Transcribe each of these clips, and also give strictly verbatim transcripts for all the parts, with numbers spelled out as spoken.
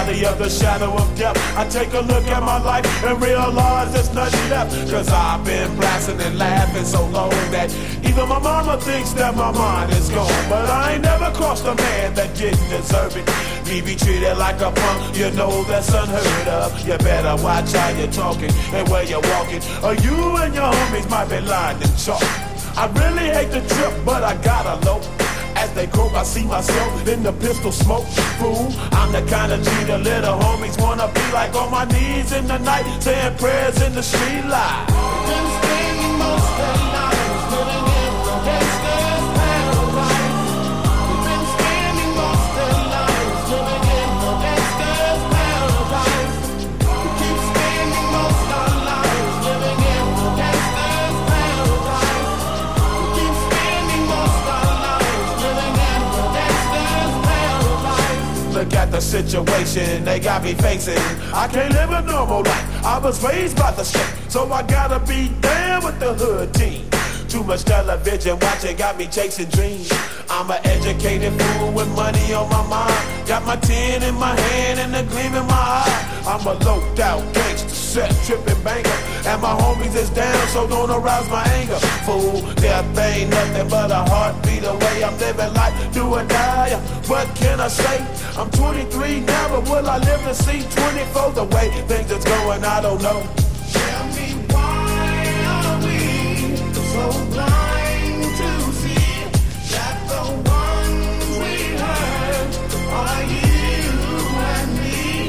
valley of the shadow of death, I take a look at my life and realize there's nothing left. Cause I've been blasting and laughing so long that even my mama thinks that my mind is gone. But I ain't never crossed a man that didn't deserve it. Me be treated like a punk, you know that's unheard of. You better watch how you're talking and where you're walking, or you and your homies might be lying in chalk. I really hate the trip, but I gotta low. As they croak, I see myself in the pistol smoke. Fool, I'm the kind of G the little homies wanna be like, on my knees in the night, saying prayers in the street light. Been spending most of the night living in the gangster's paradise. We've been spending most of the night living in the gangster's paradise. We keep spending most of our lives living in the gangster's paradise. We keep spending most of our lives living in the gangster's paradise. Look at the situation they got me facing. I can't live a normal life. I was raised by the street, so I gotta be down with the hood team. Too much television watching got me chasing dreams. I'm an educated fool with money on my mind. Got my tin in my hand and a gleam in my eye. I'm a loped out gangster, set tripping banker, and my homies is down, so don't arouse my anger. Fool, death ain't nothing but a heartbeat away. I'm living life, do or die. What can I say? I'm twenty-three now, but will I live to see twenty-four? The way things is going, I don't know. Tell me, why are we so blind to see that the ones we heard are you and me?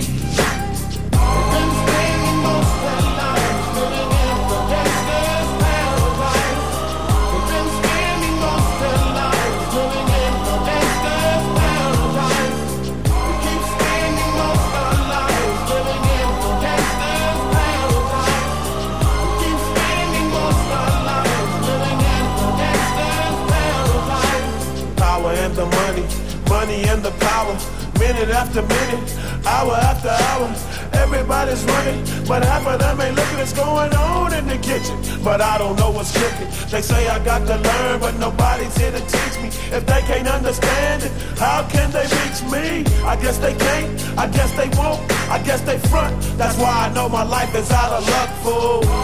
We've been spending most of our lives living in the gangster's paradise. We've been spending most of our lives living in the gangster's paradise. We keep spending most of our lives living in the gangster's paradise. We keep spending most of our lives living in the gangster's paradise. Power and the money, money and the power. Minute after minute, hour after hour, everybody's running, but half of them ain't looking what's going on in the kitchen. But I don't know what's cooking. They say I got to learn, but nobody's here to teach me. If they can't understand it, how can they reach me? I guess they can't, I guess they won't, I guess they front. That's why I know my life is out of luck, fool.